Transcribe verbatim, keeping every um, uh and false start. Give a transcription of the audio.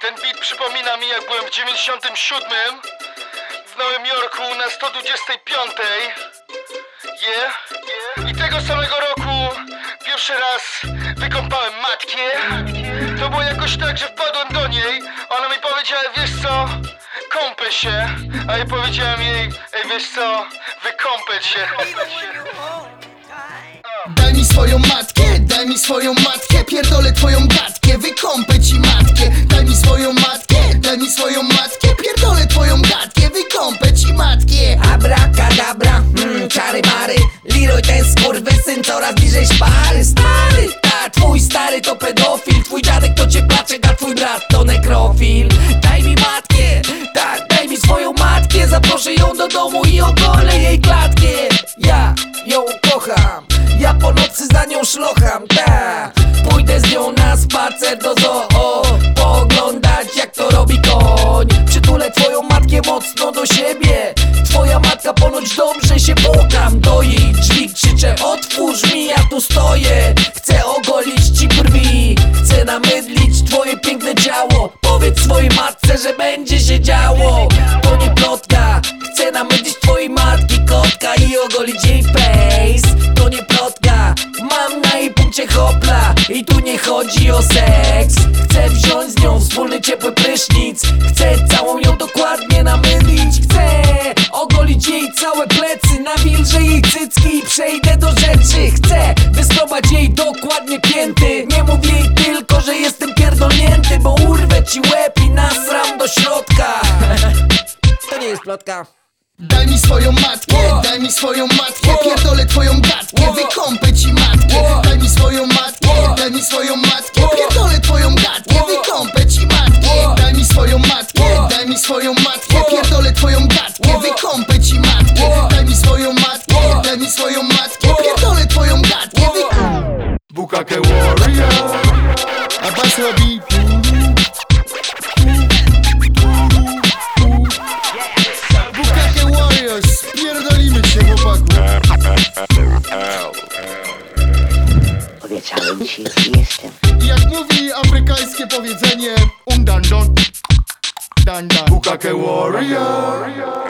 Ten beat przypomina mi, jak byłem w dziewięćdziesiątym siódmym w Nowym Jorku na sto dwudziestej piątej. Yeah, yeah. I tego samego roku pierwszy raz wykąpałem matkę. To było jakoś tak, że wpadłem do niej. Ona mi powiedziała, wiesz co, kąpę się. A ja powiedziałem jej, ej wiesz co, wykąpę się. Daj mi swoją matkę, daj mi swoją matkę, pierdolę twoją gadkę, wykąpę ci matkę. Daj mi swoją matkę, daj mi swoją matkę, pierdolę twoją gadkę, wykąpę ci matkę. Abracadabra, mmm, czary mary, Leroy ten skurwysyn coraz bliżej szpary. Stary, ta twój stary to pedofil, twój dziadek to cieplaczek, a twój brat to nekrofil. Daj mi matkę, tak, daj mi swoją matkę, zaproszę ją do domu i ogolę jej klatkę. Ja ją kocham, ja po nocy za nią szlocham, ta. Pójdę z nią na spacer do zoo, pooglądać jak to robi koń. Przytulę twoją matkę mocno do siebie, twoja matka ponoć dobrze się pukam. Do jej drzwi krzyczę, otwórz mi, ja tu stoję. Chcę ogolić ci brwi, chcę namydlić twoje piękne ciało. Powiedz swojej matce, że będzie się działo. To nie plotka, chcę namydlić twojej matki kotka i ogolić jej face. To nie plotka, mam na jej punkcie hopla i tu nie chodzi o seks. Chcę wziąć z nią wspólny ciepły prysznic, chcę całą ją dokładnie namydlić. Chcę ogolić jej całe plecy, nawilżę jej cycki i przejdę do rzeczy. Chcę wyskrobać jej dokładnie pięty, nie mów jej tylko, że jestem pierdolnięty, bo urwę ci łeb i nasram do środka. To nie jest plotka. Daj mi swoją matkę, daj mi swoją matkę, pierdolę twoją gadkę, wykąpę ci matkę. Daj mi swoją matkę, daj mi swoją matkę, pierdolę twoją gadkę, wykąpę ci matkę. Daj mi swoją matkę, daj mi swoją matkę, pierdolę twoją gadkę, wykąpę ci matkę. Daj mi swoją matkę, daj mi swoją matkę, pierdolę twoją gadkę, wykąpę. Bukake Warrior. Abbas robi Bukake Warriors, spierdolimy cię, chłopaku. Obiecałem ci i jestem. Jak mówi afrykańskie powiedzenie, um dan don, dan dan. Bukake Warrior.